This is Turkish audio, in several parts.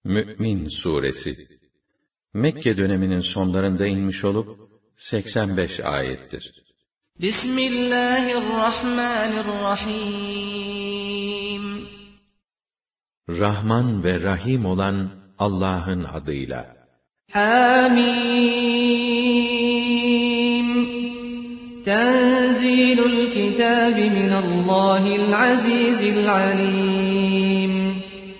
Mü'min Suresi Mekke döneminin sonlarında inmiş olup 85 ayettir. Bismillahirrahmanirrahim. Rahman ve Rahim olan Allah'ın adıyla. Hamim. Tenzilul kitabi minallahil azizil alim.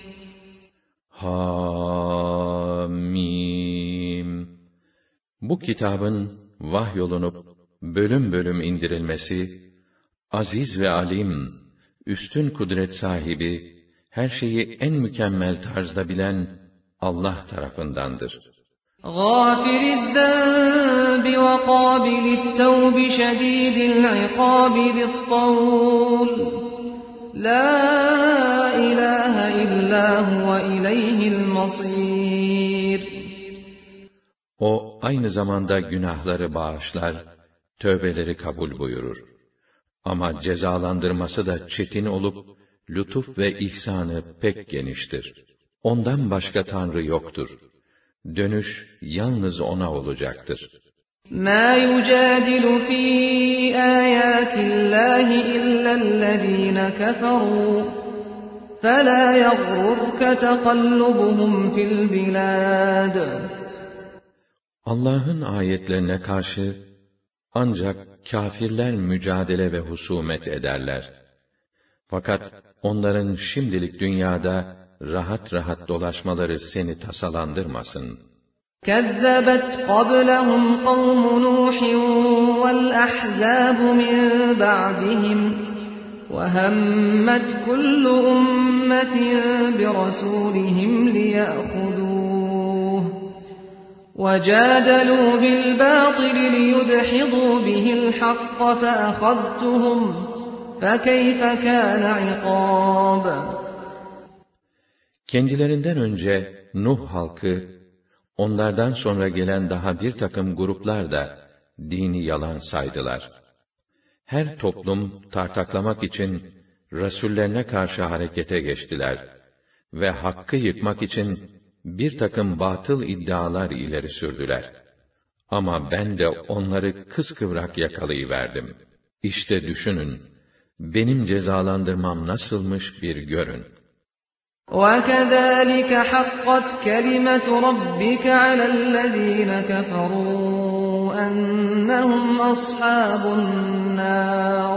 Hamim. Bu kitabın vahyolunup bölüm bölüm indirilmesi, aziz ve alim, üstün kudret sahibi, her şeyi en mükemmel tarzda bilen Allah tarafındandır. Gâfiriz-zânbi ve qâbilit-tevbi şedîdil-ikâbi zit-tavl. La ilahe illa huve ileyhil masîr. O aynı zamanda günahları bağışlar, tövbeleri kabul buyurur. Ama cezalandırması da çetin olup, lütuf ve ihsanı pek geniştir. Ondan başka Tanrı yoktur. Dönüş yalnız O'na olacaktır. مَا يُجَادِلُ فِي آيَاتِ اللّٰهِ إِلَّا الَّذ۪ينَ كَفَرُوا فَلَا يَغْرُرْكَ تَقَلُّبُهُمْ فِي الْبِلَادِ. Allah'ın ayetlerine karşı ancak kâfirler mücadele ve husumet ederler. Fakat onların şimdilik dünyada rahat rahat dolaşmaları seni tasalandırmasın. كَذَّبَتْ قَبْلَهُمْ قَوْمُ نُوحٍ وَالْأَحْزَابُ مِنْ بَعْدِهِمْ وَهَمَّتْ كُلُّ أُمَّةٍ بِرَسُولِهِمْ لِيَأْخُذُوهُ وَجَادَلُوا بِالْبَاطِلِ لِيُدْحِضُوا بِهِ الْحَقَّ فَأَخَذْتُهُمْ فَكَيْفَ كَانَ عِقَابِ. Kendilerinden önce Nuh halkı, onlardan sonra gelen daha bir takım gruplar da dini yalan saydılar. Her toplum tartaklamak için rasullerine karşı harekete geçtiler ve hakkı yıkmak için bir takım batıl iddialar ileri sürdüler. Ama ben de onları kıskıvrak yakalayıverdim. İşte düşünün, benim cezalandırmam nasılmış bir görün. وَكَذَٰلِكَ حَقَّتْ كَلِمَةُ رَبِّكَ عَلَى الَّذ۪ينَ كَفَرُوا أَنَّهُمْ أَصْحَابُ النَّارِ.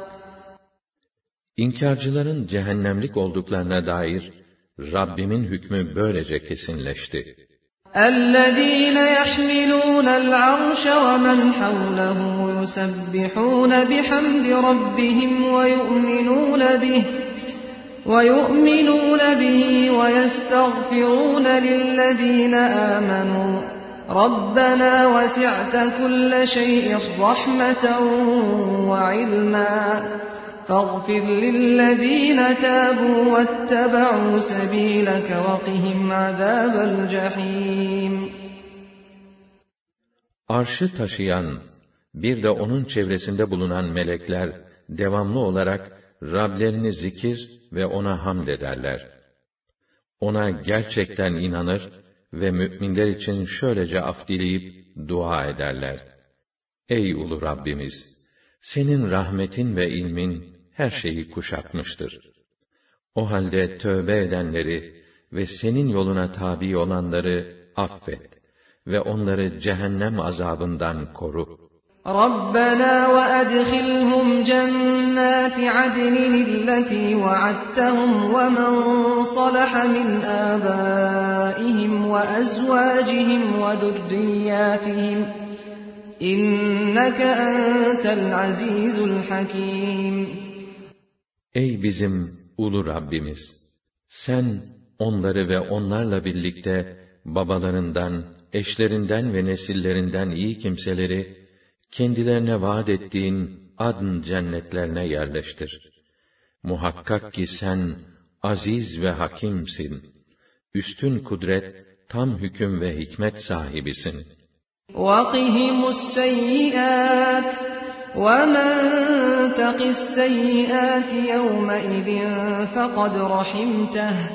İnkarcıların cehennemlik olduklarına dair Rabbimin hükmü böylece kesinleşti. الَّذ۪ينَ يَحْمِلُونَ الْعَرْشَ وَمَنْ حَوْلَهُ يُسَبِّحُونَ بِحَمْدِ رَبِّهِمْ وَيُؤْمِنُونَ بِهِ وَيَسْتَغْفِرُونَ لِلَّذ۪ينَ آمَنُوا رَبَّنَا وَسِعْتَ كُلَّ شَيْءٍ رَحْمَةً وَعِلْمًا فَاغْفِرْ لِلَّذ۪ينَ تَابُوا وَاتَّبَعُوا سَب۪يلَكَ وَقِهِمْ عَذَابَ الْجَح۪يمِ. Arşı taşıyan, bir de onun çevresinde bulunan melekler, devamlı olarak Rablerini zikir ve ona hamd ederler. Ona gerçekten inanır ve müminler için şöylece af dileyip dua ederler. Ey ulu Rabbimiz! Senin rahmetin ve ilmin her şeyi kuşatmıştır. O halde tövbe edenleri ve senin yoluna tabi olanları affet ve onları cehennem azabından koru. رَبَّنَا وَأَدْخِلْهُمْ جَنَّاتِ عَدْنٍ الَّتِي وَعَدتَّهُمْ وَمَنْ صَلَحَ مِنْ آبَائِهِمْ وَأَزْوَاجِهِمْ وَذُرِّيَّاتِهِمْ إِنَّكَ أَنْتَ الْعَزِيزُ الْحَكِيمُ. Ey bizim ulu Rabbimiz! Sen onları ve onlarla birlikte babalarından, eşlerinden ve nesillerinden iyi kimseleri kendilerine vaat ettiğin adn cennetlerine yerleştir. Muhakkak ki sen aziz ve hakimsin. Üstün kudret, tam hüküm ve hikmet sahibisin. وَقِهِمُ السَّيِّئَاتِ وَمَنْ تَقِ السَّيِّئَاتِ يَوْمَئِذٍ فَقَدْ رَحِمْتَهُ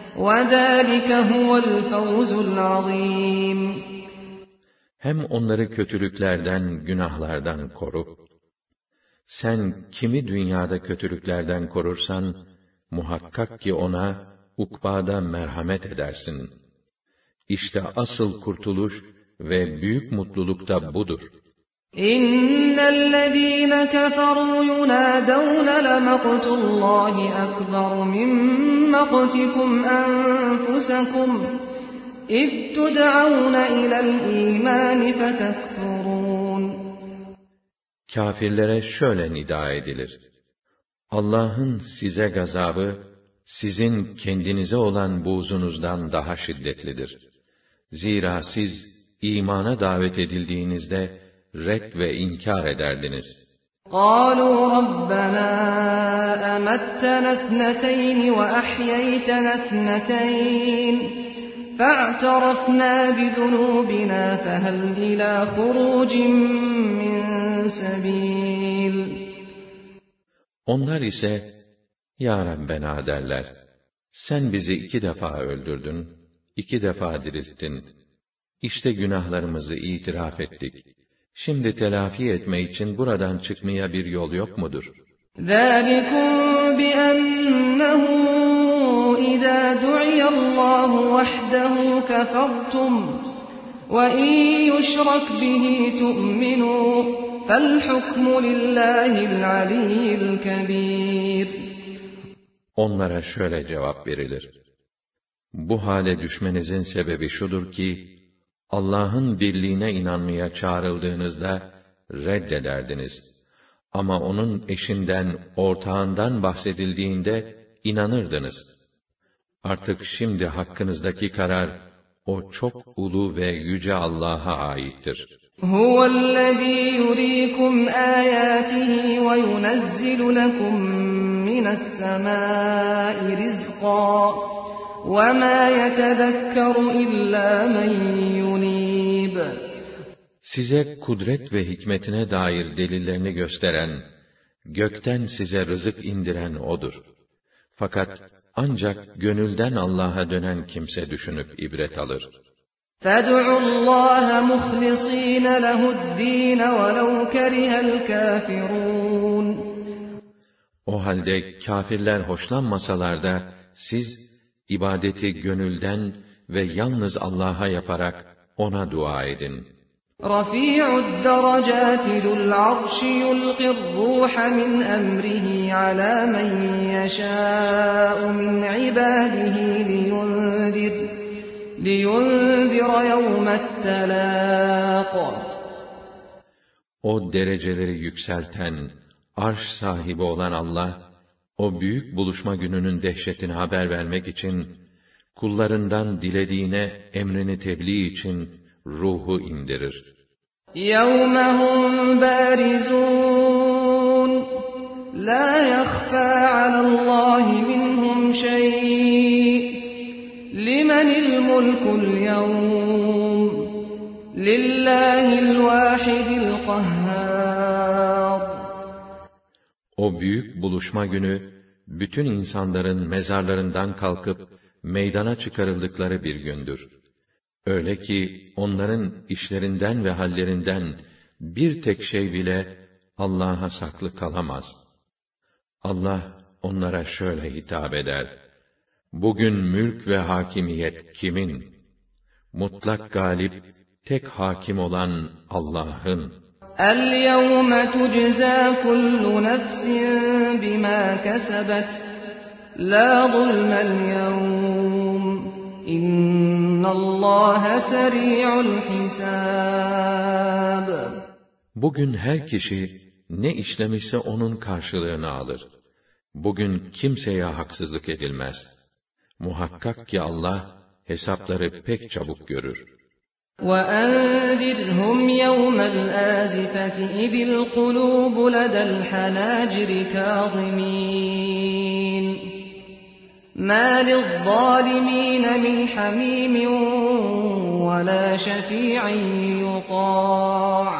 وَذَٰلِكَ هُوَ الْفَوْزُ الْعَظِيمُ. Hem onları kötülüklerden, günahlardan koru. Sen kimi dünyada kötülüklerden korursan, muhakkak ki ona ukbada merhamet edersin. İşte asıl kurtuluş ve büyük mutluluk da budur. İnnellezîne keferû yunâdevne lemaqtullâhi ekber min maqtikum enfusekum إِذْ تُدْعَوْنَ إِلَى الْإِيمَانِ فَتَكْفُرُونَ. Kâfirlere şöyle nida edilir: Allah'ın size gazabı, sizin kendinize olan buğzunuzdan daha şiddetlidir. Zira siz imana davet edildiğinizde red ve inkar ederdiniz. قَالُوا رَبَّنَا أَمَتَّنَا اثْنَتَيْنِ وَأَحْيَيْتَنَا اثْنَتَيْنِ فَاعْتَرَفْنَا بِذُنُوبِنَا فَهَلْ إِلَى خُرُوجٍ مِّن سَبِيلٍ. Onlar ise, Ya Rabbena derler, sen bizi 2 defa öldürdün, 2 defa dirilttin. İşte günahlarımızı itiraf ettik. Şimdi telafi etme için buradan çıkmaya bir yol yok mudur? ذَٰلِكُمْ بِأَنَّهُ إِذَا دُعِيَ اللّٰهُ وَحْدَهُ كَفَرْتُمْ وَإِنْ يُشْرَكْ بِهِ تُؤْمِنُوا فَالْحُكْمُ لِلّٰهِ الْعَلِيِّ الْكَبِيرِ. Onlara şöyle cevap verilir: Bu hale düşmenizin sebebi şudur ki, Allah'ın birliğine inanmaya çağrıldığınızda reddederdiniz. Ama onun eşinden, ortağından bahsedildiğinde inanırdınız. Artık şimdi hakkınızdaki karar, o çok ulu ve yüce Allah'a aittir. Huvellezî yurîkum âyâtihi ve yunezzilu lekum mine's-semâi rizqan ve mâ yetezekkeru illâ men yunîb. Size kudret ve hikmetine dair delillerini gösteren, gökten size rızık indiren O'dur. Fakat ancak gönülden Allah'a dönen kimse düşünüp ibret alır. فَادْعُوا اللّٰهَ مُخْلِص۪ينَ لَهُ الدِّينَ وَلَوْ كَرِهَ الْكَافِرُونَ. O halde kâfirler hoşlanmasalar da siz ibadeti gönülden ve yalnız Allah'a yaparak ona dua edin. رَفِيعُ الدَّرَجَاتِ ذُو الْعَرْشِ يُلْقِي الرُّوحَ مِنْ أَمْرِهِ عَلَى مَنْ يَشَاءُ مِنْ عِبَادِهِ لِيُنْذِرَ يَوْمَ التَّلَاقِ. O dereceleri yükselten, arş sahibi olan Allah, o büyük buluşma gününün dehşetini haber vermek için, kullarından dilediğine emrini tebliğ için ruhu indirir. يَوْمَ هُمْ بَارِزُونَ لَا يَخْفَى عَلَى اللّٰهِ مِنْهُمْ شَيْءٌ لِمَنِ الْمُلْكُ الْيَوْمِ لِلّٰهِ الْوَاحِدِ الْقَهَّارِ. O büyük buluşma günü, bütün insanların mezarlarından kalkıp meydana çıkarıldıkları bir gündür. Öyle ki onların işlerinden ve hallerinden bir tek şey bile Allah'a saklı kalamaz. Allah onlara şöyle hitap eder: Bugün mülk ve hakimiyet kimin? Mutlak galip, tek hakim olan Allah'ın. الْيَوْمَ تُجْزَى كُلُّ نَفْسٍ بِمَا كَسَبَتْ لَا ظُلْمَ الْيَوْمِ إِنَّ اللّٰهَ سَرِيعُ الْحِسَابِ. Bugün her kişi ne işlemişse onun karşılığını alır. Bugün kimseye haksızlık edilmez. Muhakkak ki Allah hesapları pek çabuk görür. وَأَنذِرْهُمْ يَوْمَ الْآزِفَةِ إِذِ الْقُلُوبُ لَدَى الْحَنَاجِرِ كَاظِمِينَ مَا لِلظَّالِمِينَ مِنْ حَمِيمٍ وَلَا شَفِيعٍ يُطَاعُ.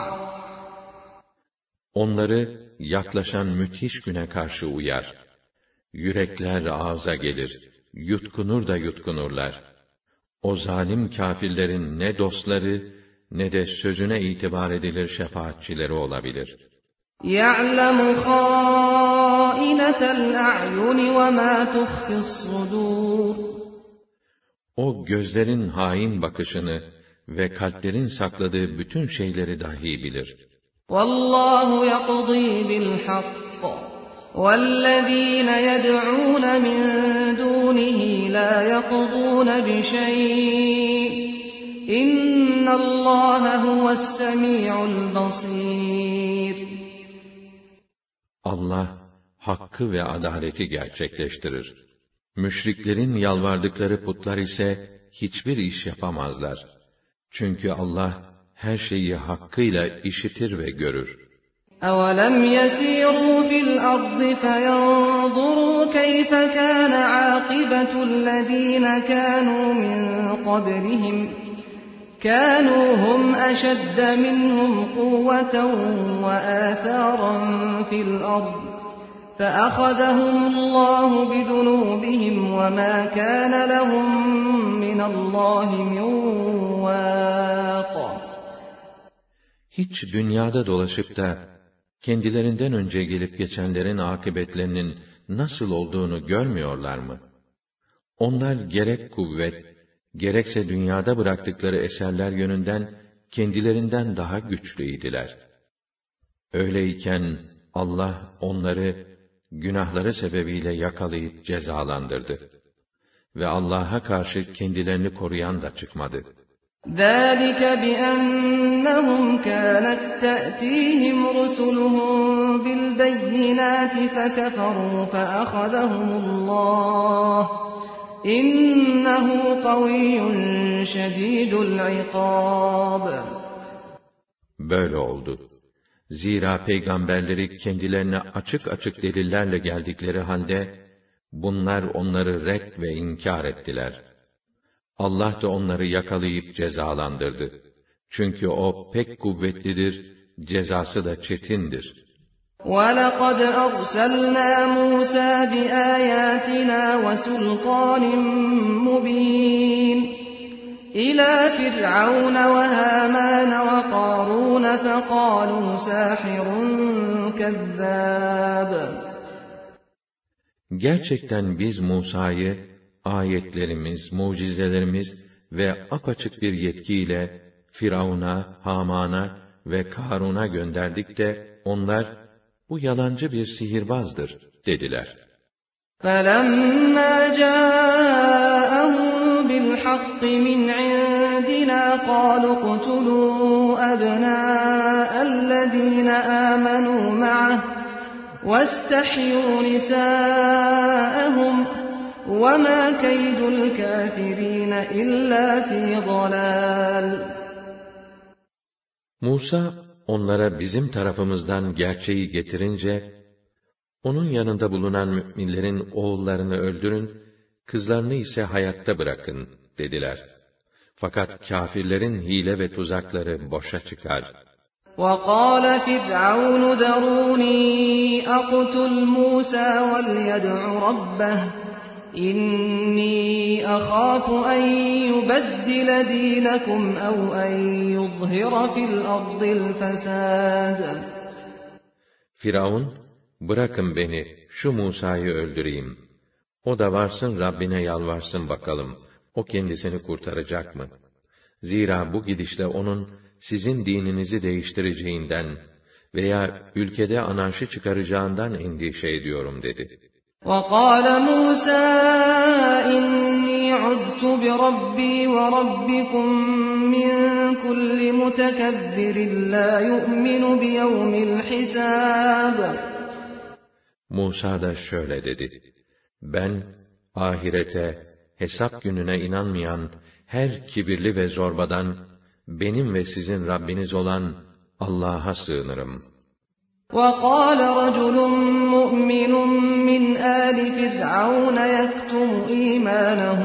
Onları yaklaşan müthiş güne karşı uyar. Yürekler ağza gelir. yutkunur da yutkunurlar. O zalim kâfirlerin ne dostları, ne de sözüne itibar edilir şefaatçileri olabilir. يَعْلَمُ خَائِنَةَ الْأَعْيُنِ وَمَا تُخْفِي الصُّدُورُ O gözlerin hain bakışını ve kalplerin sakladığı bütün şeyleri dahi bilir. وَاللّٰهُ يَقْضِي بِالْحَقِّ وَالَّذ۪ينَ يَدْعُونَ مِنْ دُونِهِ لَا يَقْضُونَ بِشَيْءٍ اِنَّ اللّٰهَ هُوَ السَّمِيعُ الْبَصِيرُ Allah, hakkı ve adaleti gerçekleştirir. Müşriklerin yalvardıkları putlar ise hiçbir iş yapamazlar. Çünkü Allah, her şeyi hakkıyla işitir ve görür. أَوَلَمْ يَسِيرُوا فِي الْأَرْضِ فَيَنْظُرُوا كَيْفَ كَانَ عَاقِبَةُ الَّذ۪ينَ كَانُوا مِنْ قَبْلِهِمْ كَانُوا هُمْ أَشَدَّ مِنْهُمْ قُوَّةً وَآثَارًا فِي الْأَرْضِ فَأَخَذَهُمُ اللّٰهُ بِذُنُوبِهِمْ وَمَا كَانَ لَهُمْ مِنَ اللّٰهِ مِنْ وَاقٍ Hiç dünyada dolaşıp da kendilerinden önce gelip geçenlerin akıbetlerinin nasıl olduğunu görmüyorlar mı? Onlar gerek kuvvet, gerekse dünyada bıraktıkları eserler yönünden kendilerinden daha güçlüydiler. Öyleyken Allah onları günahları sebebiyle yakalayıp cezalandırdı. Ve Allah'a karşı kendilerini koruyan da çıkmadı. ذَٰلِكَ بِأَنَّهُمْ كَانَتْ تَأْتِيهِمْ رُسُلُهُم بِالْبَيِّنَاتِ فَكَفَرُوا فَأَخَذَهُمُ اللّٰهُ إِنَّهُ قَوِيٌّ شَد۪يدُ الْعِقَابِ Böyle oldu. Zira peygamberleri kendilerine açık açık delillerle geldikleri halde, bunlar onları red ve inkar ettiler. Allah da onları yakalayıp cezalandırdı. Çünkü o pek kuvvetlidir, cezası da çetindir. وَلَقَدْ أَرْسَلْنَا مُوسَى بِآيَاتِنَا وَسُلْطَانٍ مُّبِينٍ إِلَى فِرْعَوْنَ وَهَامَانَ وَقَارُونَ فَقَالُوا سَاحِرٌ كَذَّابٌ Gerçekten biz Musa'yı ayetlerimiz, mucizelerimiz ve apaçık bir yetkiyle Firavun'a, Haman'a ve Karun'a gönderdik de onlar bu yalancı bir sihirbazdır dediler. فَلَمَّا جَاءَهُم بِالْحَقِّ مِنْ عِندِنَا قَالُوا اقْتُلُوا أَبْنَاءَ الَّذِينَ آمَنُوا مَعَهُ وَاسْتَحْيُوا نِسَاءَهُمْ وَمَا كَيْدُ الْكَافِرِينَ إِلَّا فِي ضَلَالٍ Musa onlara bizim tarafımızdan gerçeği getirince, onun yanında bulunan müminlerin oğullarını öldürün, kızlarını ise hayatta bırakın dediler. Fakat kâfirlerin hile ve tuzakları boşa çıkar. وَقَالَ فِرْعَوْنُ ذَرُونِي أَقْتُلْ مُوسَى وَلْيَدْعُ رَبَّهُ إِنِّي أَخَافُ أَن يُبَدِّلَ دِينَكُمْ أَوْ أَن يُظْهِرَ فِي الْأَرْضِ الْفَسَادَ Firavun, bırakın beni, şu Musa'yı öldüreyim. O da varsın Rabbine yalvarsın bakalım, o kendisini kurtaracak mı? Zira bu gidişle onun, sizin dininizi değiştireceğinden veya ülkede anarşi çıkaracağından endişe ediyorum dedi. وَقَالَ مُوسَى إِنِّي عُذْتُ بِرَبِّي وَرَبِّكُمْ مِنْ كُلِّ مُتَكَبِّرٍ لَا يُؤْمِنُ بِيَوْمِ الْحِسَابِ Musa da şöyle dedi: Ben, ahirete, hesap gününe inanmayan her kibirli ve zorbadan, benim ve sizin Rabbiniz olan Allah'a sığınırım. وَقَالَ رَجُلٌ مُؤْمِنٌ مِّنْ آلِ فِرْعَوْنَ يَكْتُمُ إِيمَانَهُ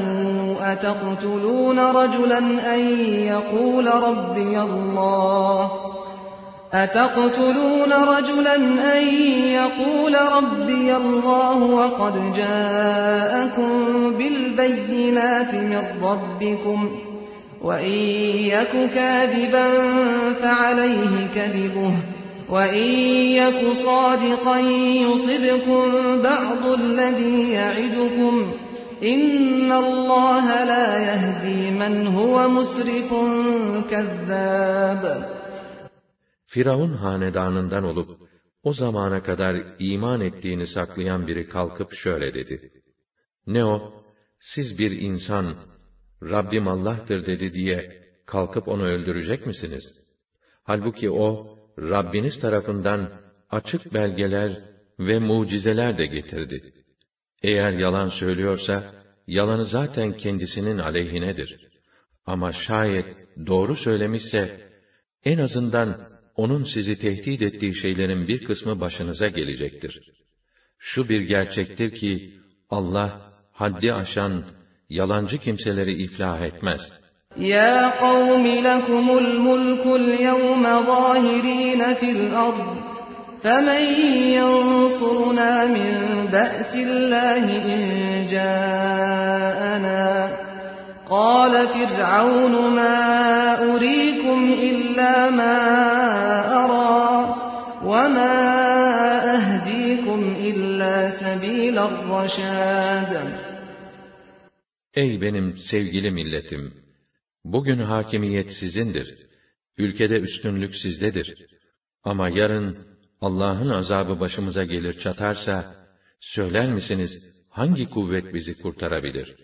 أَتَقْتُلُونَ رَجُلًا أَن يَقُولَ رَبِّيَ اللَّهُ أَتَقْتُلُونَ رَجُلًا أَنْ يَقُولَ رَبِّيَ اللَّهُ وَقَدْ جَاءَكُمْ بِالْبَيِّنَاتِ مِنْ رَبِّكُمْ وَإِنْ يَكُ كَاذِبًا فَعَلَيْهِ كَذِبُهُ وَإِنْ يَكُ صَادِقًا يُصِبْكُمْ بَعْضُ الَّذِي يَعِدُكُمْ إِنَّ اللَّهَ لَا يَهْدِي مَنْ هُوَ مُسْرِفٌ كَذَّابٌ. Firavun hanedanından olup, o zamana kadar iman ettiğini saklayan biri kalkıp şöyle dedi: Ne o? Siz bir insan, Rabbim Allah'tır dedi diye, kalkıp onu öldürecek misiniz? Halbuki o, Rabbiniz tarafından açık belgeler ve mucizeler de getirdi. Eğer yalan söylüyorsa, yalanı zaten kendisinin aleyhinedir. Ama şayet doğru söylemişse, en azından onun sizi tehdit ettiği şeylerin bir kısmı başınıza gelecektir. Şu bir gerçektir ki, Allah, haddi aşan, yalancı kimseleri iflah etmez. Ya kavmi lekumul mulkul yevme zahirîne fil ard, femen yansuruna min be'sillâhi in câ'enâ. قال فرعون ما أريكم إلا ما أرى وما أهديكم إلا سبيل الرشاد. Ey benim sevgili milletim! Bugün hakimiyet sizindir. Ülkede üstünlük sizdedir. Ama yarın Allah'ın azabı başımıza gelir çatarsa, söyler misiniz hangi kuvvet bizi kurtarabilir?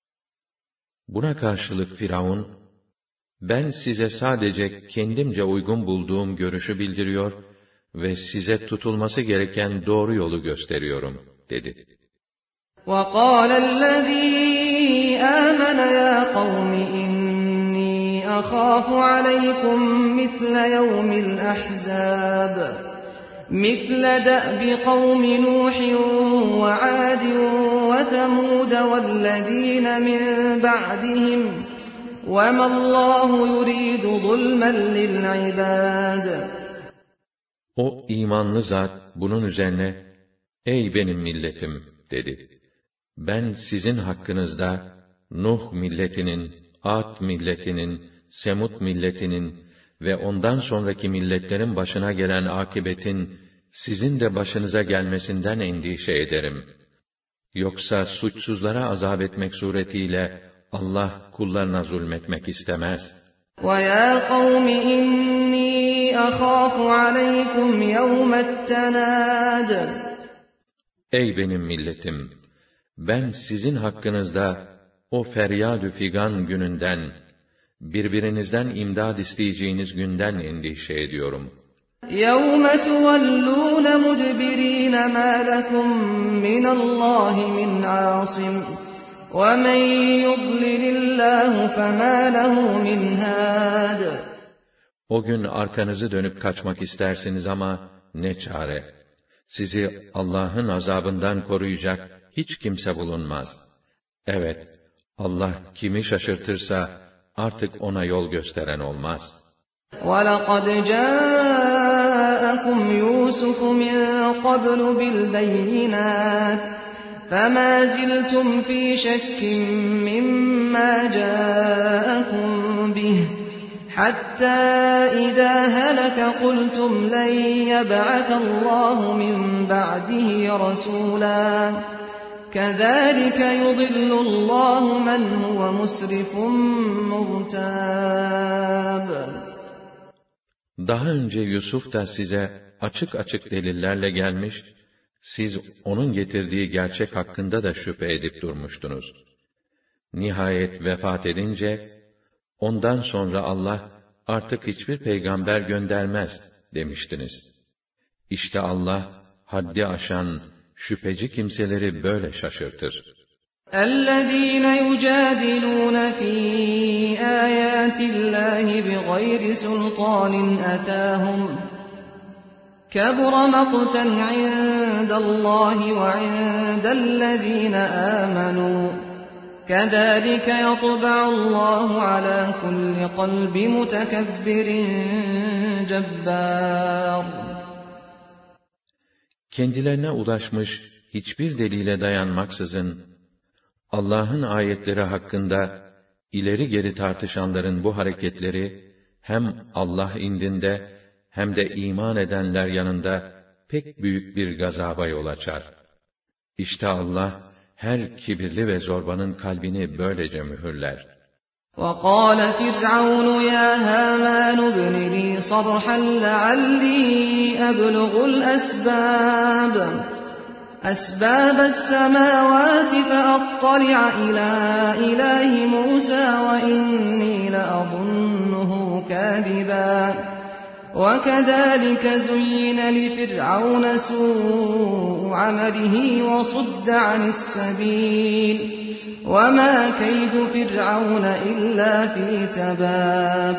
Buna karşılık Firavun, ben size sadece kendimce uygun bulduğum görüşü bildiriyor ve size tutulması gereken doğru yolu gösteriyorum, dedi. وَقَالَ الَّذ۪ي آمَنَ يَا قَوْمِ إِنِّي أَخَافُ عَلَيْكُمْ مِثْلَ يَوْمِ الْأَحْزَابِ مِثْلَ دَأْبِ قَوْمِ نُوحٍ وَعَادٍ وَثَمُودَ وَالَّذ۪ينَ مِنْ بَعْدِهِمْ وَمَا اللّٰهُ يُرِيدُ ظُلْمًا لِلْعِبَادِ. O imanlı zat bunun üzerine, ey benim milletim, dedi. Ben sizin hakkınızda, Nuh milletinin, Ad milletinin, Semud milletinin ve ondan sonraki milletlerin başına gelen akıbetin, sizin de başınıza gelmesinden endişe ederim. Yoksa suçsuzlara azap etmek suretiyle, Allah kullarına zulmetmek istemez. وَيَا قَوْمِ إِنِّي أَخَافُ عَلَيْكُمْ يَوْمَ التَّنَادِ. Ey benim milletim! Ben sizin hakkınızda, o feryad-ü figan gününden, birbirinizden imdad isteyeceğiniz günden endişe ediyorum. يَوْمَ تُوَلُّونَ مُدْبِر۪ينَ مَا لَكُمْ مِنَ اللّٰهِ مِنْ عَاصِمٍ وَمَنْ يُضْلِلِ اللّٰهُ فَمَا لَهُ مِنْ هَادٍ. O gün arkanızı dönüp kaçmak istersiniz ama ne çare? Sizi Allah'ın azabından koruyacak hiç kimse bulunmaz. Evet, Allah kimi şaşırtırsa artık ona yol gösteren olmaz. وَلَقَدْ جَاءَكُمْ يُوسُفُ مِنْ قَبْلُ بِالْبَيِّنَاتِ فَمَا زِلْتُمْ فِي شَكٍّ مِّمَّا جَاءَكُمْ بِهِ حَتَّى إِذَا هَلَكَ قُلْتُمْ لَنْ يَبْعَثَ اللَّهُ مِنْ بَعْدِهِ رَسُولًا كَذَٰلِكَ يُضِلُّ اللّٰهُ مَنْ هُوَ مُسْرِفٌ مُرْتَابٌ. Daha önce Yusuf da size açık açık delillerle gelmiş, siz onun getirdiği gerçek hakkında da şüphe edip durmuştunuz. Nihayet vefat edince, ondan sonra Allah artık hiçbir peygamber göndermez demiştiniz. İşte Allah haddi aşan, şüpheci kimseleri böyle şaşırtır. اَلَّذ۪ينَ يُجَادِلُونَ ف۪ي آيَاتِ اللّٰهِ بِغَيْرِ سُلْطَانٍ أَتَاهُمْ كَبُرَ مَقْتًا عِنْدَ اللّٰهِ وَعِنْدَ الَّذ۪ينَ آمَنُوا كَذَٰلِكَ يَطْبَعُ اللّٰهُ عَلَى كُلِّ قَلْبِ مُتَكَبِّرٍ جَبَّارٍ. Kendilerine ulaşmış hiçbir delile dayanmaksızın, Allah'ın ayetleri hakkında ileri geri tartışanların bu hareketleri, hem Allah indinde hem de iman edenler yanında pek büyük bir gazaba yol açar. İşte Allah, her kibirli ve zorbanın kalbini böylece mühürler. وَقَالَ فِرْعَوْنُ يَا هَامَانُ ابْنِ لِي صَرْحًا لَعَلِّي أَبْلُغُ أَسْبَابَ السَّمَاوَاتِ فَأَطَّلِعَ إِلَى إِلَٰهِ مُوسَىٰ وَإِنِّي لَأَظُنُّهُ كَاذِبًا وَكَذَٰلِكَ زُيِّنَ لِفِرْعَوْنَ سُوءُ عَمَلِهِ وَصُدَّ عَنِ السَّبِيلِ وَمَا كَيْدُ فِرْعَوْنَ إِلَّا فِي تَبَابٍ.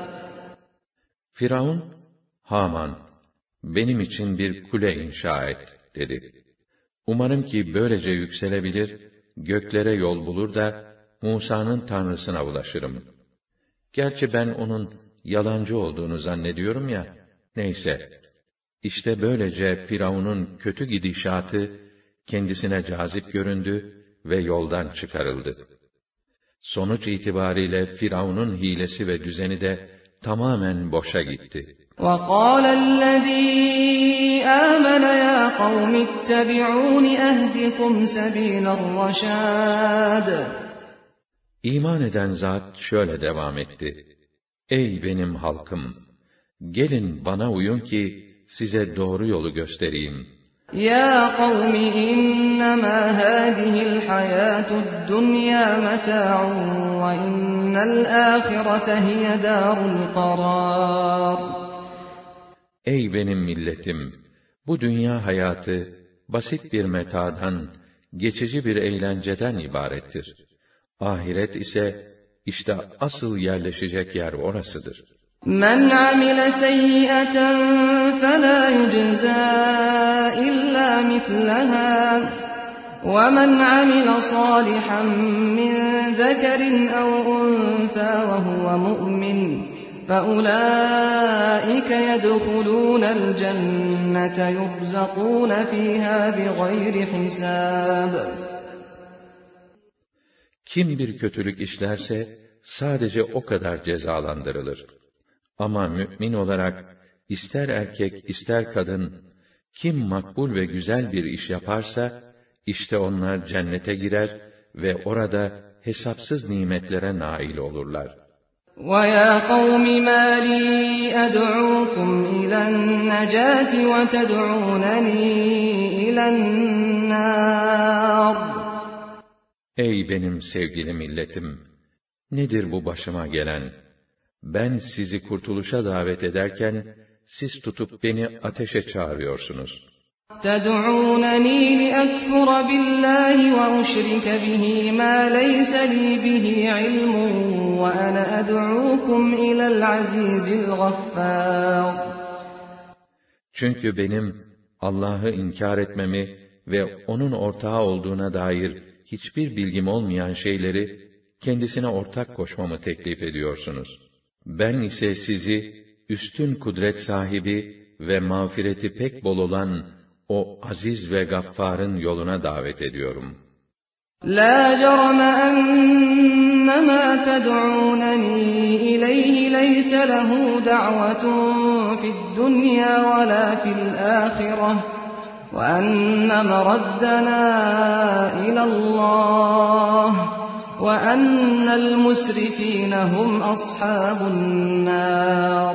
Firavun, Haman, benim için bir kule inşa et, dedi. Umarım ki böylece yükselebilir, göklere yol bulur da Musa'nın Tanrısına ulaşırım. Gerçi ben onun yalancı olduğunu zannediyorum ya, neyse. İşte böylece Firavun'un kötü gidişatı kendisine cazip göründü ve yoldan çıkarıldı. Sonuç itibariyle Firavun'un hilesi ve düzeni de tamamen boşa gitti. وَقَالَ الَّذ۪ي آمَنَ يَا قَوْمِ اتَّبِعُونِ أَهْدِكُمْ سَب۪يلَ الرَّشَادِ. İman eden zat şöyle devam etti. Ey benim halkım! Gelin bana uyun ki size doğru yolu göstereyim. يَا قَوْمِ إِنَّمَا هَٰذِهِ الْحَيَاةُ الدُّنْيَا مَتَاعٌ وَإِنَّ الْآخِرَةَ هِيَ دَارُ الْقَرَارِ. Ey benim milletim! Bu dünya hayatı basit bir metadan, geçici bir eğlenceden ibarettir. Ahiret ise işte asıl yerleşecek yer orasıdır. مَنْ عَمِلَ سَيِّئَةً فَلَا يُجْزَى إِلَّا مِثْلَهَا وَمَنْ عَمِلَ صَالِحًا مِّن ذَكَرٍ أَوْ أُنثَىٰ وَهُوَ مُؤْمِنٌ فَأُولَٰئِكَ يَدْخُلُونَ الْجَنَّةَ يُرْزَقُونَ فِيهَا بِغَيْرِ حِسَابٍ. Kim bir kötülük işlerse sadece o kadar cezalandırılır. Ama mümin olarak ister erkek ister kadın kim makbul ve güzel bir iş yaparsa işte onlar cennete girer ve orada hesapsız nimetlere nail olurlar. وَيَا قَوْمِ مَا لِي أَدْعُوكُمْ إِلَى النَّجَاةِ وَتَدْعُونَنِي إِلَى النَّارِ. Ey benim sevgili milletim! Nedir bu başıma gelen? Ben sizi kurtuluşa davet ederken, siz tutup beni ateşe çağırıyorsunuz. تَدْعُونَنِي لِأَكْفُرَ بِاللّٰهِ وَأُشْرِكَ بِهِ مَا لَيْسَ لِي بِهِ عِلْمٌ وَأَنَا أَدْعُوكُمْ إِلَى الْعَزِيزِ الْغَفَّارِ. Çünkü benim Allah'ı inkar etmemi ve onun ortağı olduğuna dair hiçbir bilgim olmayan şeyleri kendisine ortak koşmamı teklif ediyorsunuz. Ben ise sizi üstün kudret sahibi ve mağfireti pek bol olan o aziz ve gaffarın yoluna davet ediyorum. لَا جَرَمَ أَنَّمَا تَدْعُونَنِي إِلَيْهِ لَيْسَ لَهُ دَعْوَةٌ فِي الدُّنْيَا وَلَا فِي الْآخِرَةِ وَأَنَّ مَرَدَّنَا إِلَى اللّٰهِ وَأَنَّ الْمُسْرِفِينَ هُمْ أَصْحَابُ النَّارِ.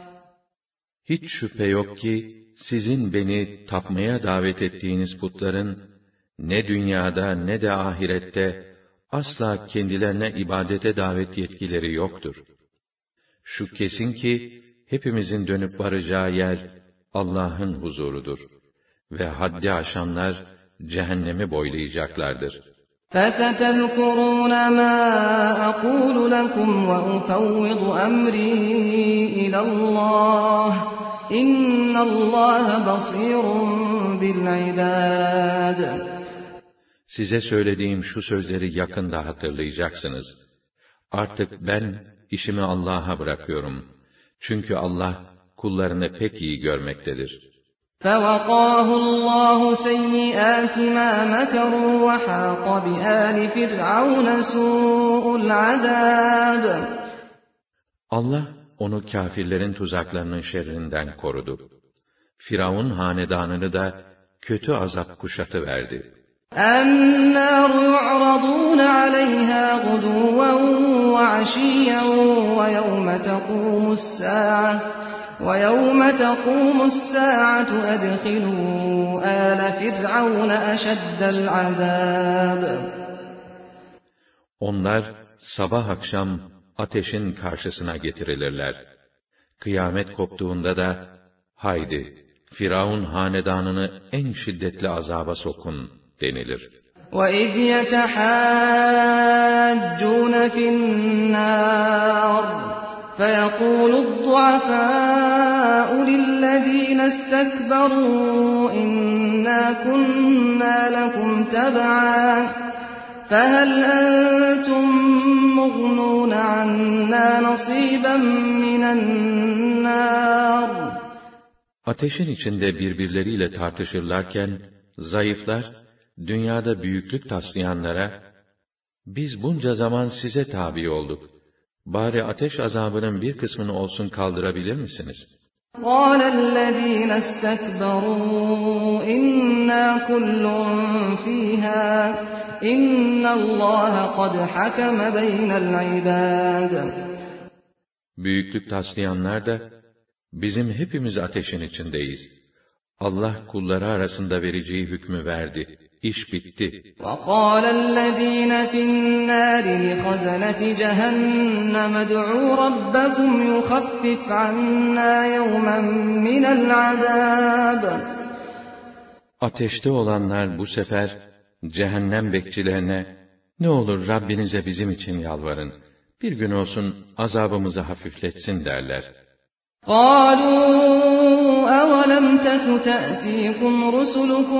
Hiç şüphe yok ki sizin beni tapmaya davet ettiğiniz putların ne dünyada ne de ahirette asla kendilerine ibadete davet yetkileri yoktur. Şu kesin ki hepimizin dönüp varacağı yer Allah'ın huzurudur ve haddi aşanlar cehennemi boylayacaklardır. فَسَتَذْكُرُونَ مَا أَقُولُ لَكُمْ وَأُفَوِّضُ أَمْرِي إِلَى اللّٰهِ إِنَّ اللّٰهَ بَصِيرٌ بِالْعِبَادِ. size söylediğim şu sözleri yakında hatırlayacaksınız. Artık ben işimi Allah'a bırakıyorum. Çünkü Allah kullarını pek iyi görmektedir. فَوَقَاهُ اللّٰهُ سَيِّئَاتِ مَا مَكَرُوا وَحَاقَ بِآلِ فِرْعَوْنَ سُوءُ الْعَذَابِ Allah onu kâfirlerin tuzaklarının şerrinden korudu. Firavun hanedanını da kötü azap kuşatıverdi. النَّارُ يُعْرَضُونَ عَلَيْهَا غُدُوًّا وَعَشِيًّا وَيَوْمَ تَقُومُ السَّاعَةُ أَدْخِلُوا آلَ فِرْعَوْنَ أَشَدَّ الْعَذَابِ Onlar sabah akşam ateşin karşısına getirilirler. Kıyamet koptuğunda da, haydi, Firavun hanedanını en şiddetli azaba sokun denilir. وَإِذْ يَتَحَاجُّونَ فِي النَّارِ فَيَقُولُ الضُّعَفَاءُ لِلَّذِينَ اسْتَكْبَرُوا إِنَّا كُنَّا لَكُمْ تَبَعًا فَهَلْ أَنْتُمْ مُغْنُونَ عَنَّا نَصِيبًا مِنَ النَّارِ Ateşin içinde birbirleriyle tartışırlarken, zayıflar, dünyada büyüklük taslayanlara, biz bunca zaman size tabi olduk. Bari ateş azabının bir kısmını olsun kaldırabilir misiniz? قَالَ الَّذ۪ينَ اسْتَكْبَرُوا اِنَّا كُلٌّ ف۪يهَا اِنَّ اللّٰهَ قَدْ حَكَمَ بَيْنَ الْعِبَادِ Büyüklük taslayanlar da, bizim hepimiz ateşin içindeyiz. Allah kulları arasında vereceği hükmü verdi. İş bitti. وَقَالَ الَّذ۪ينَ فِي النَّارِ لِخَزَنَةِ جَهَنَّمَ ادْعُوا رَبَّكُمْ يُخَفِّفْ عَنَّا يَوْمًا مِنَ الْعَذَابِ Ateşte olanlar bu sefer, cehennem bekçilerine, ne olur Rabbinize bizim için yalvarın, bir gün olsun azabımızı hafifletsin derler. قَالُوا أَوَلَمْ تَكُ تَأْتِيكُمْ رُسُلُكُمْ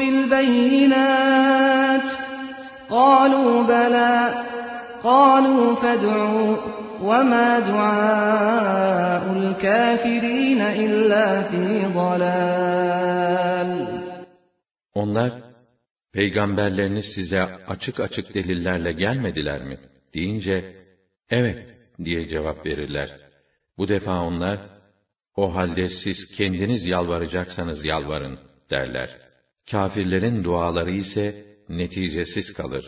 بِالْبَيِّنَاتِ قَالُوا بَلَى قَالُوا فَادْعُوا وَمَا دُعَاءُ الْكَافِرِينَ إِلَّا فِي ضَلَالٍ Onlar, peygamberleriniz size açık açık delillerle gelmediler mi? Deyince, evet diye cevap verirler. Bu defa onlar, o halde siz kendiniz yalvaracaksanız yalvarın derler. Kâfirlerin duaları ise neticesiz kalır.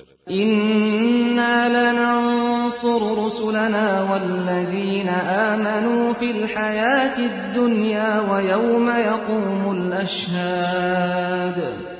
İnna lenansur rusulana vellezîne âmenû fil hayâtid dunyâ ve yevme yekûmul eşhâd.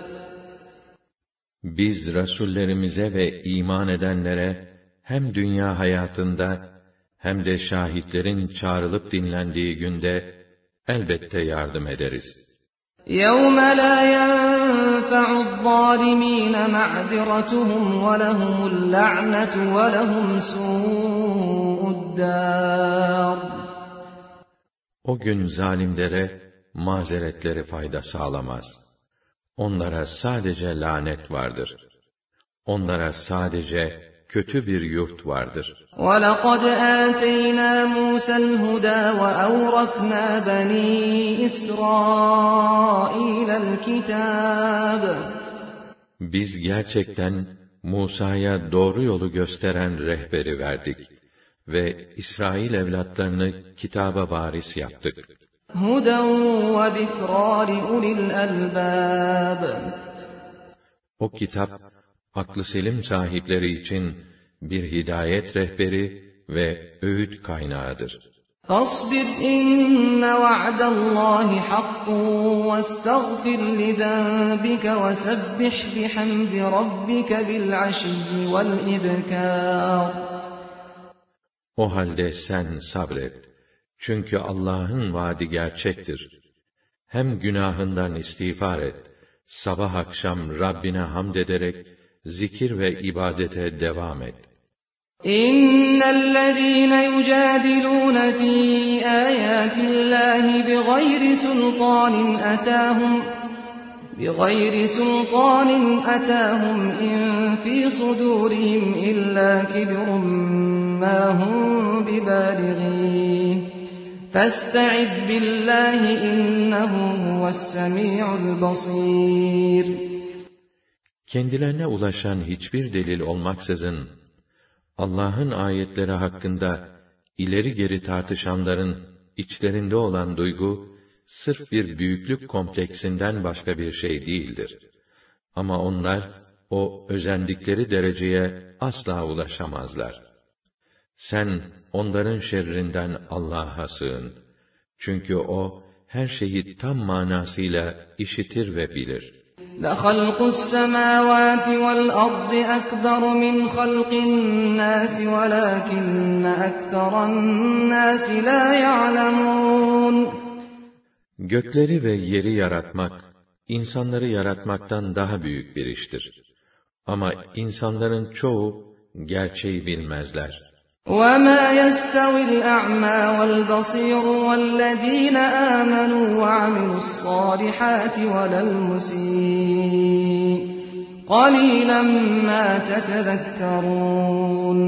Biz Resullerimize ve iman edenlere hem dünya hayatında hem de şahitlerin çağrılıp dinlendiği günde elbette yardım ederiz. يَوْمَ لَا يَنْفَعُ الظَّالِمِينَ مَعْذِرَتُهُمْ وَلَهُمُ اللَّعْنَةُ وَلَهُمْ سُوءُ الدَّارِ O gün zalimlere mazeretleri fayda sağlamaz. Onlara sadece lanet vardır. Onlara sadece kötü bir yurt vardır. وَلَقَدْ آتَيْنَا مُوسَى الْهُدَى وَأَوْرَثْنَا بَنِي إِسْرَائِيلَ الْكِتَابَ Biz gerçekten Musa'ya doğru yolu gösteren rehberi verdik ve İsrail evlatlarını kitaba varis yaptık. هُدًى وَذِكْرَى لِأُولِي الْأَلْبَابِ O kitap, aklı selim sahipleri için bir hidayet rehberi ve öğüt kaynağıdır. فَاصْبِرْ إِنَّ وَعْدَ اللّٰهِ حَقٌّ وَاسْتَغْفِرْ لِذَنبِكَ وَسَبِّحْ بِحَمْدِ رَبِّكَ بِالْعَشِيِّ وَالْإِبْكَارِ O halde sen sabret. Çünkü Allah'ın vaadi gerçektir. Hem günahından istiğfar et, sabah akşam Rabbine hamd ederek, zikir ve ibadete devam et. İnnellezîne yücadilûne fî âyâtillâhi bighayri sultânin etâhum بِغَيْرِ سُلْطَانٍ أَتَاهُمْ إِنْ فِي صُدُورِهِمْ إِلَّا كِبْرٌ مَا هُمْ بِبَالِغِيهِ فَاسْتَعِذْ بِاللّٰهِ إِنَّهُ هُوَ السَّمِيعُ الْبَصِيرُ. Kendilerine ulaşan hiçbir delil olmaksızın, Allah'ın ayetleri hakkında ileri geri tartışanların içlerinde olan duygu, sırf bir büyüklük kompleksinden başka bir şey değildir. Ama onlar, o özendikleri dereceye asla ulaşamazlar. Sen, onların şerrinden Allah'a sığın. Çünkü O, her şeyi tam manasıyla işitir ve bilir. لَخَلْقُ السَّمَاوَاتِ وَالْأَرْضِ أَكْبَرُ مِنْ خَلْقِ النَّاسِ وَلَكِنَّ أَكْثَرَ النَّاسِ لَا يَعْلَمُونَ. Gökleri ve yeri yaratmak, insanları yaratmaktan daha büyük bir iştir. Ama insanların çoğu gerçeği bilmezler. وَمَا يَسْتَوِي الْأَعْمَى وَالْبَصِيرُ وَالَّذ۪ينَ آمَنُوا وَعَمِلُوا الصَّالِحَاتِ وَلَا الْمُسِيءُ قَلِيلًا مَا تَتَذَكَّرُونَ.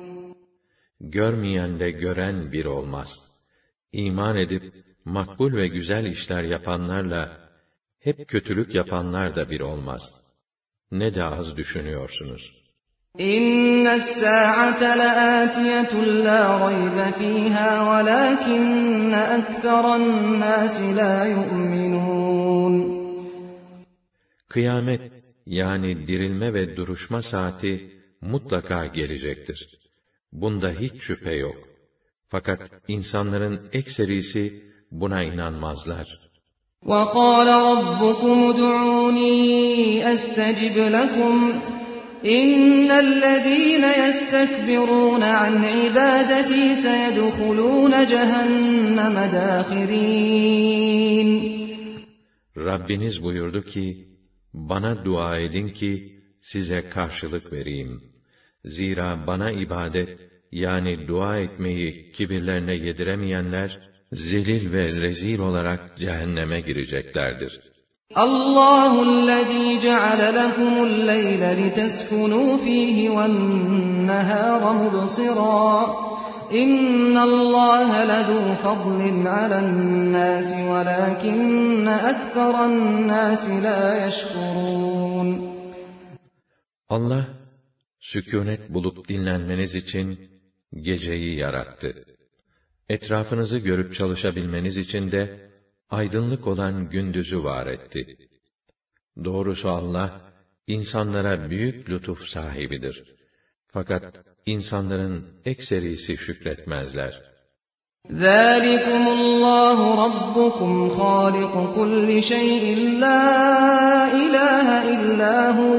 Görmeyenle gören bir olmaz. İman edip, makbul ve güzel işler yapanlarla, hep kötülük yapanlar da bir olmaz. Ne de az düşünüyorsunuz. إِنَّ السَّاعَةَ لَآتِيَةٌ لَا رَيْبَ فِيهَا وَلَكِنَّ أَكْثَرَ النَّاسِ لَا يُؤْمِنُونَ. Kıyamet, yani dirilme ve duruşma saati mutlaka gelecektir. Bunda hiç şüphe yok. Fakat insanların ekserisi buna inanmazlar. وَقَالَ رَبُّكُمُ ادْعُونِي أَسْتَجِبْ لَكُمْ إِنَّ الَّذ۪ينَ يَسْتَكْبِرُونَ عَنْ عِبَادَتِي سَيَدْخُلُونَ جَهَنَّمَ دَاخِرِينَ. Rabbiniz buyurdu ki, bana dua edin ki size karşılık vereyim. Zira bana ibadet, yani dua etmeyi kibirlerine yediremeyenler, zelil ve rezil olarak cehenneme gireceklerdir. Allahü'llezî ceale lekumul leyle liteskunû fîhî vennehâre mubsirâ. İnnallâhe ledû fadlin alennâsi velâkinne ekserennâsi lâ yeşkurûn. Allah, sükûnet bulup dinlenmeniz için geceyi yarattı. Etrafınızı görüp çalışabilmeniz için de aydınlık olan gündüzü var etti. Doğrusu Allah, insanlara büyük lütuf sahibidir. Fakat insanların ekserisi şükretmezler. ذَٰلِكُمُ اللّٰهُ رَبُّكُمْ خَالِقُ كُلِّ شَيْءٍ لَا إِلَٰهَ إِلَّا هُوَ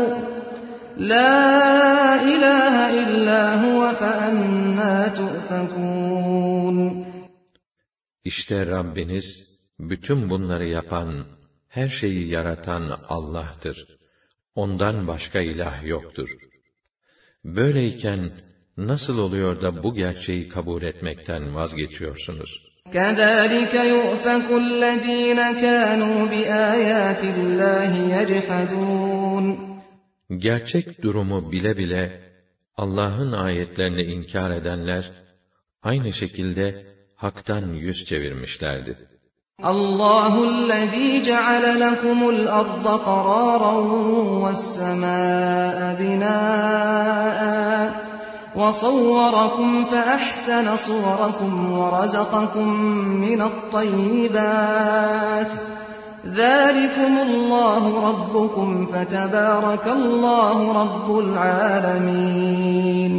فَأَنَّىٰ تُؤْفَكُونَ. İşte Rabbiniz, bütün bunları yapan, her şeyi yaratan Allah'tır. Ondan başka ilah yoktur. Böyleyken, nasıl oluyor da bu gerçeği kabul etmekten vazgeçiyorsunuz? كَذَٰلِكَ يُؤْفَكُ الَّذ۪ينَ كَانُوا بِآيَاتِ اللّٰهِ يَجْحَدُونَ. Gerçek durumu bile bile, Allah'ın ayetlerini inkar edenler, aynı şekilde haktan yüz çevirmişlerdi. Allahü'llezî ceale lekumul arda qarâran ve's-semâe binâen ve savvarakum fe ahsene suvarakum ve razakakum minat-tayyibât. Zâlikumullahu rabbukum fetebârakallahu rabbul âlemîn.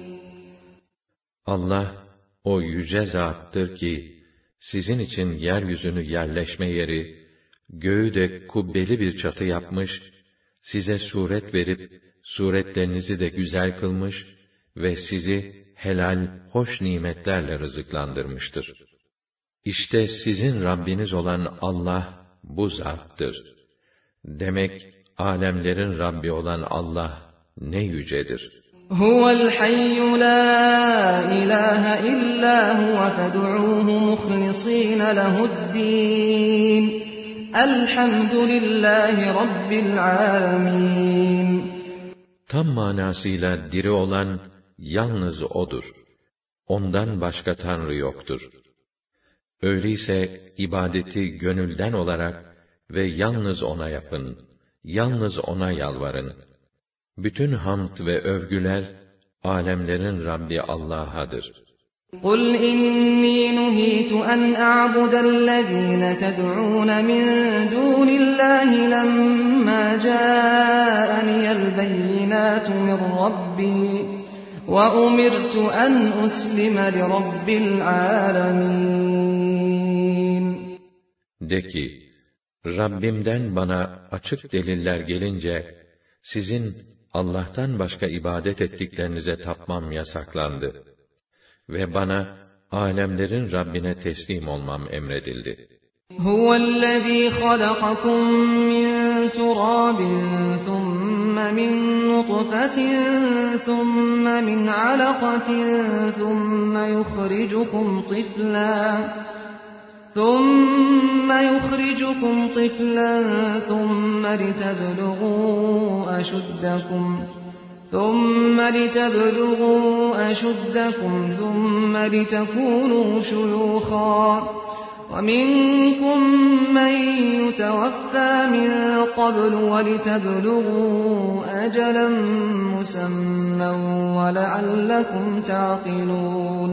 Allah, o yüce zattır ki, sizin için yeryüzünü yerleşme yeri, göğü de kubbeli bir çatı yapmış, size suret verip, suretlerinizi de güzel kılmış ve sizi helal, hoş nimetlerle rızıklandırmıştır. İşte sizin Rabbiniz olan Allah, bu zattır. Demek, alemlerin Rabbi olan Allah, ne yücedir. Huvel hayyu la ilahe illa huve fed'uuhu muhlisîne lehu'd-dîn. Elhamdülillahi Rabbil alemin. Tam manasıyla diri olan yalnız O'dur. Ondan başka Tanrı yoktur. Öyleyse ibadeti gönülden olarak ve yalnız O'na yapın, yalnız O'na yalvarın. Bütün hamd ve övgüler, alemlerin Rabbi Allah'adır. قُلْ إِنِّي نُهِيتُ أَنْ أَعْبُدَ الَّذِينَ تَدْعُونَ مِن دُونِ اللَّهِ لَمَّا جَاءَنِيَ الْبَيِّنَاتُ مِن رَّبِّي وَأُمِرْتُ أَنْ أُسْلِمَ لِرَبِّ الْعَالَمِينَ. De ki, Rabbimden bana açık deliller gelince, sizin Allah'tan başka ibadet ettiklerinize tapmam yasaklandı. Ve bana, alemlerin Rabbine teslim olmam emredildi. Huvellezî halakakum min turâbin thumme min nutfetin thumme min alakatin thumme yukhrijukum tiflan thumme liteblugû أشدكم ثم لتكونوا شيوخا ومنكم من يتوفى من قبل ولتبلغوا أجلا مسمى ولعلكم تعقلون.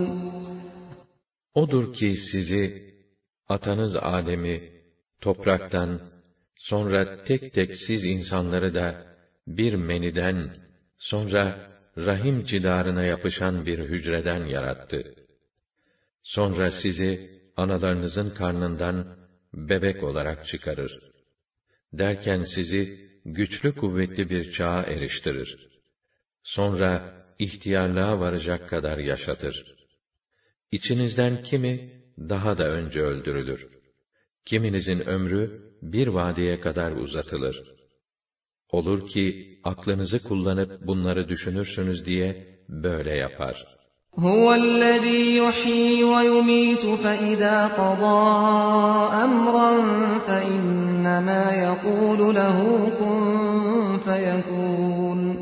Odur ki sizi, atanız Adem'i topraktan, sonra tek tek siz insanları da bir meniden, sonra rahim cidarına yapışan bir hücreden yarattı. Sonra sizi analarınızın karnından bebek olarak çıkarır. Derken sizi güçlü kuvvetli bir çağa eriştirir. Sonra ihtiyarlığa varacak kadar yaşatır. İçinizden kimi daha da önce öldürülür. Kiminizin ömrü bir vadeye kadar uzatılır. Olur ki aklınızı kullanıp bunları düşünürsünüz diye böyle yapar. Huvellezî yuhyi ve yumîtu feizâ qadâ emran feinnemâ yekûlu lehu kun feyekûn.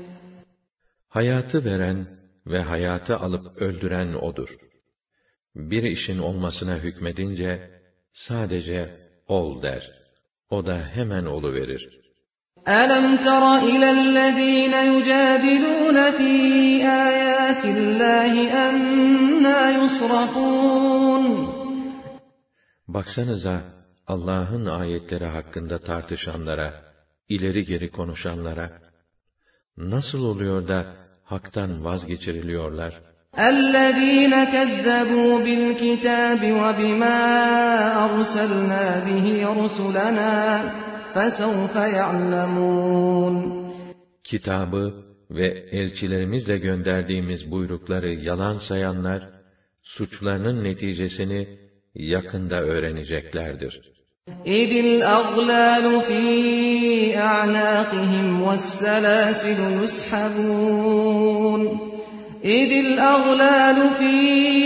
Hayatı veren ve hayatı alıp öldüren O'dur. Bir işin olmasına hükmedince sadece ol der. O da hemen oluverir. أَلَمْ تَرَ إِلَى الَّذ۪ينَ يُجَادِلُونَ ف۪ي آيَاتِ اللّٰهِ أَنَّا يُصْرَفُونَ. Baksanıza Allah'ın ayetleri hakkında tartışanlara, ileri geri konuşanlara, nasıl oluyor da haktan vazgeçiriliyorlar? اَلَّذ۪ينَ كَذَّبُوا بِالْكِتَابِ وَبِمَا أَرْسَلْنَا بِهِ رُسُلَنَا فَسَوْفَ يَعْلَمُونَ. Kitabı ve elçilerimizle gönderdiğimiz buyrukları yalan sayanlar, suçlarının neticesini yakında öğreneceklerdir. اِذِ الْأَغْلَالُ ف۪ي أَعْنَاقِهِمْ وَالسَّلَاسِلُ يُسْحَبُونَ اِذِ الْأَغْلَالُ ف۪ي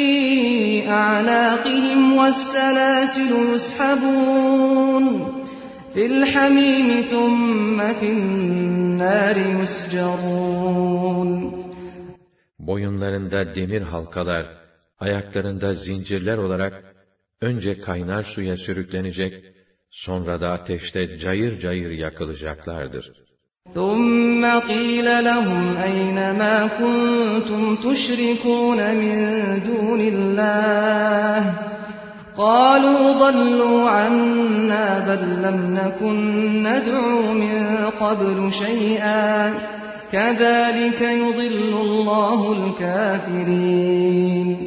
أَعْنَاقِهِمْ وَالسَّلَاسِلُ يُسْحَبُونَ فِي الْحَمِيمِ ثُمَّ فِي النَّارِ يُسْجَرُونَ. Boyunlarında demir halkalar, ayaklarında zincirler olarak önce kaynar suya sürüklenecek, sonra da ateşte cayır cayır yakılacaklardır. ثُمَّ قِيلَ لَهُمْ أَيْنَ مَا كُنْتُمْ تُشْرِكُونَ مِنْ دُونِ اللّٰهِ قَالُوا ضَلُّوا عَنَّا بَلْ لَمْ نَكُنْ نَدْعُو مِنْ قَبْلُ شَيْئًا كَذَٰلِكَ يُضِلُّ اللّٰهُ الْكَافِرِينَ.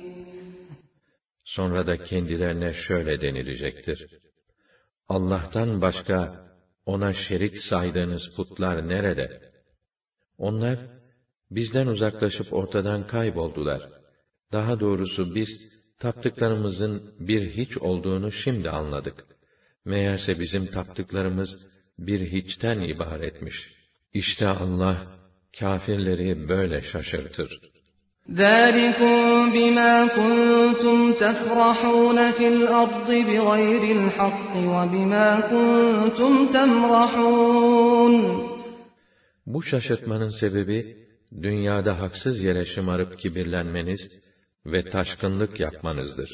Sonra da kendilerine şöyle denilecektir: Allah'tan başka ona şerik saydığınız putlar nerede? Onlar bizden uzaklaşıp ortadan kayboldular. Daha doğrusu biz taptıklarımızın bir hiç olduğunu şimdi anladık. Meğerse bizim taptıklarımız bir hiçten ibaretmiş. İşte Allah kâfirleri böyle şaşırtır. ذَٰلِكُمْ بِمَا كُنْتُمْ تَفْرَحُونَ فِي الْأَرْضِ بِغَيْرِ الْحَقِّ وَبِمَا كُنْتُمْ تَمْرَحُونَ Bu şaşırtmanın sebebi, dünyada haksız yere şımarıp kibirlenmeniz ve taşkınlık yapmanızdır.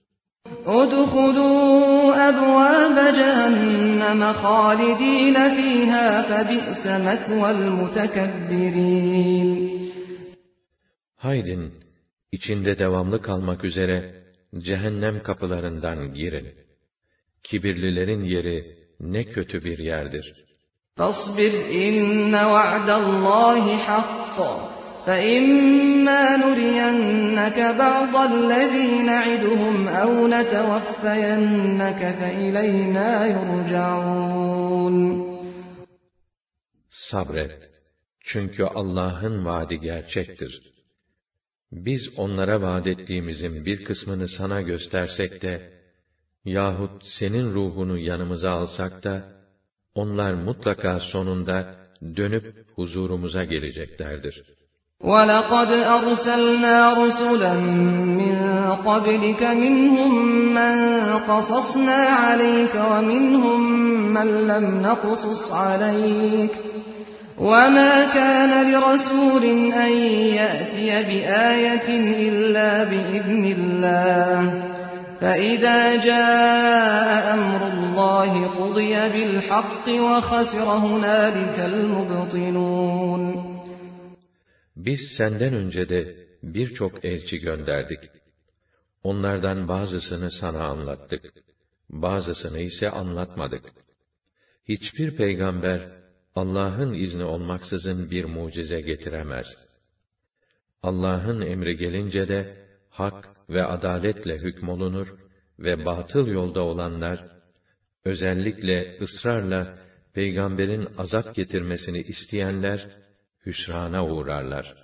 اُدْخُلُوا أَبْوَابَ جَهَنَّمَ خَالِدِينَ فِيهَا فَبِئْسَ مَثْوَى الْمُتَكَبِّرِينَ Haydin, içinde devamlı kalmak üzere cehennem kapılarından girin. Kibirlilerin yeri ne kötü bir yerdir. فَاصْبِرْ إِنَّ وَعْدَ اللّٰهِ حَقٌّ فَإِمَّا نُرِيَنَّكَ بَعْضَ الَّذ۪ي نَعِدُهُمْ اَوْ نَتَوَفَّيَنَّكَ فَإِلَيْنَا يُرْجَعُونَ Sabret, çünkü Allah'ın vaadi gerçektir. Biz onlara vaad ettiğimizin bir kısmını sana göstersek de, yahut senin ruhunu yanımıza alsak da, onlar mutlaka sonunda dönüp huzurumuza geleceklerdir. وَلَقَدْ أَرْسَلْنَا رُسُلًا مِّن قَبْلِكَ مِنْهُم مَّن قَصَصْنَا عَلَيْكَ وَمِنْهُم مَّن لَّمْ نَقْصُصْ عَلَيْكَ وَمَا كَانَ لِرَسُولٍ أَن يَأْتِيَ بِآيَةٍ إِلَّا بِإِذْنِ اللَّهِ فَإِذَا جَاءَ أَمْرُ اللَّهِ قُضِيَ بِالْحَقِّ وَخَسِرَ هُنَالِكَ الْمُبْطِلُونَ Biz senden önce de birçok elçi gönderdik. Onlardan bazısını sana anlattık, bazısını ise anlatmadık. Hiçbir peygamber, Allah'ın izni olmaksızın bir mucize getiremez. Allah'ın emri gelince de, hak ve adaletle hükmolunur ve batıl yolda olanlar, özellikle ısrarla peygamberin azap getirmesini isteyenler, hüsrana uğrarlar.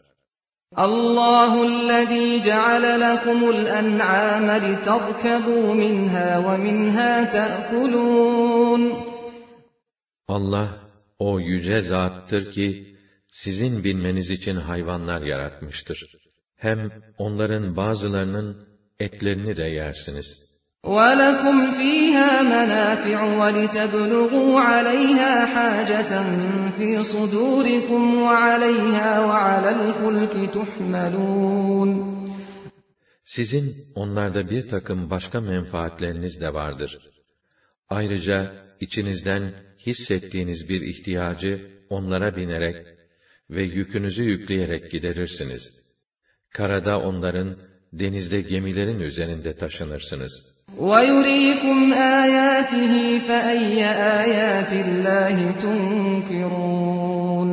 Allahü'llezî ceale lekumul en'âme literkebû minhâ ve minhâ te'kulûn. Allah, o yüce zattır ki, sizin bilmeniz için hayvanlar yaratmıştır. Hem onların bazılarının etlerini de yersiniz. وَلَكُمْ فِيهَا مَنَافِعُ وَلِتَبْلُغُوا عَلَيْهَا حَاجَةً فِي صُدُورِكُمْ وَعَلَيْهَا وَعَلَى الْفُلْكِ تُحْمَلُونَ Sizin onlarda bir takım başka menfaatleriniz de vardır. Ayrıca içinizden hissettiğiniz bir ihtiyacı onlara binerek ve yükünüzü yükleyerek giderirsiniz. Karada onların, denizde gemilerin üzerinde taşınırsınız. وَيُرِيكُمْ آيَاتِهِ فَأَيَّ آيَاتِ اللّٰهِ تُنْكِرُونَ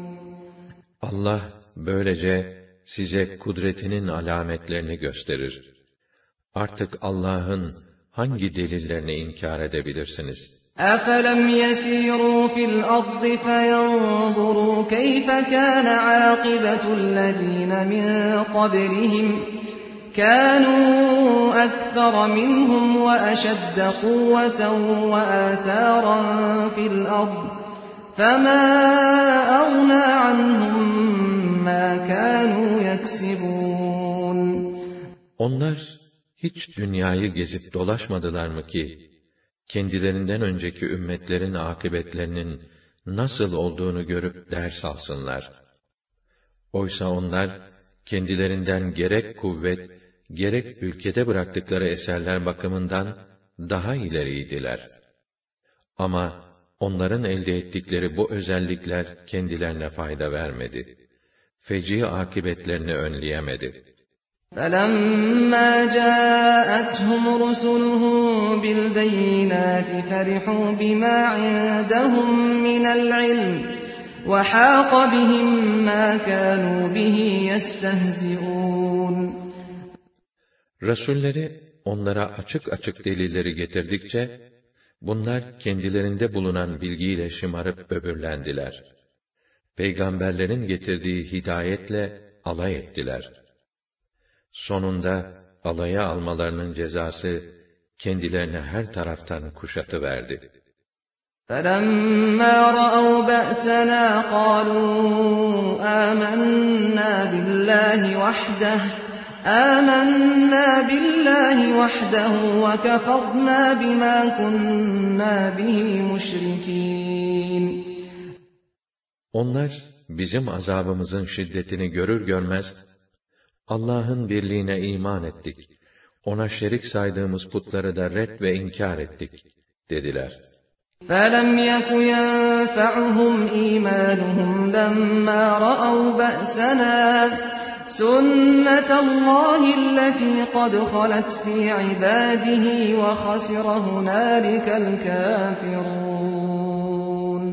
Allah böylece size kudretinin alametlerini gösterir. Artık Allah'ın hangi delillerini inkar edebilirsiniz? أَفَلَمْ يَسِيرُوا فِي الْأَرْضِ فَيَنْظُرُوا كَيْفَ كَانَ عَاقِبَةُ الَّذِينَ مِنْ قَبْلِهِمْ كَانُوا أَكْثَرَ مِنْهُمْ وَأَشَدَّ قُوَّةً وَآثَارًا فِي الْأَرْضِ فَمَا أَغْنَى عَنْهُمْ مَا كَانُوا يَكْسِبُونَ Onlar hiç dünyayı gezip dolaşmadılar mı ki, kendilerinden önceki ümmetlerin akıbetlerinin nasıl olduğunu görüp ders alsınlar. Oysa onlar, kendilerinden gerek kuvvet, gerek ülkede bıraktıkları eserler bakımından daha ileriydiler. Ama onların elde ettikleri bu özellikler kendilerine fayda vermedi. Feci akıbetlerini önleyemedi. فَلَمَّا جَاءَتْهُمْ رُسُلُهُم بِالْبَيِّنَاتِ فَرِحُوا بِمَا عِندَهُم مِّنَ الْعِلْمِ وَحَاقَ بِهِم مَّا كَانُوا بِهِ يَسْتَهْزِئُونَ Resulleri onlara açık açık delilleri getirdikçe, bunlar kendilerinde bulunan bilgiyle şımarıp böbürlendiler. Peygamberlerin getirdiği hidayetle alay ettiler. Sonunda alaya almalarının cezası kendilerine her taraftan kuşatıverdi. فَلَمَّا رَأَوْا بَأْسَنَا قَالُوا آمَنَّا بِاللَّهِ وَحْدَهُ وَكَفَرْنَا بِمَا كُنَّا بِهِ مُشْرِكِينَ. Onlar bizim azabımızın şiddetini görür görmez, Allah'ın birliğine iman ettik, ona şerik saydığımız putları da red ve inkar ettik dediler. فَلَمْ يَكُ يَنفَعُهُمْ إِيمَانُهُمْ لَمَّا رَأَوْا بَأْسَنَا سُنَّةَ اللَّهِ الَّتِي قَدْ خَلَتْ فِي عِبَادِهِ وَخَسِرَ هُنَالِكَ الْكَافِرُونَ.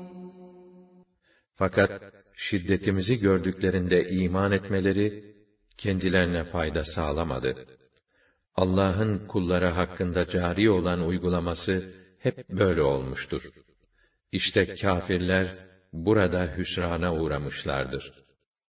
Fakat şiddetimizi gördüklerinde iman etmeleri kendilerine fayda sağlamadı. Allah'ın kulları hakkında cari olan uygulaması hep böyle olmuştur. İşte kâfirler burada hüsrana uğramışlardır.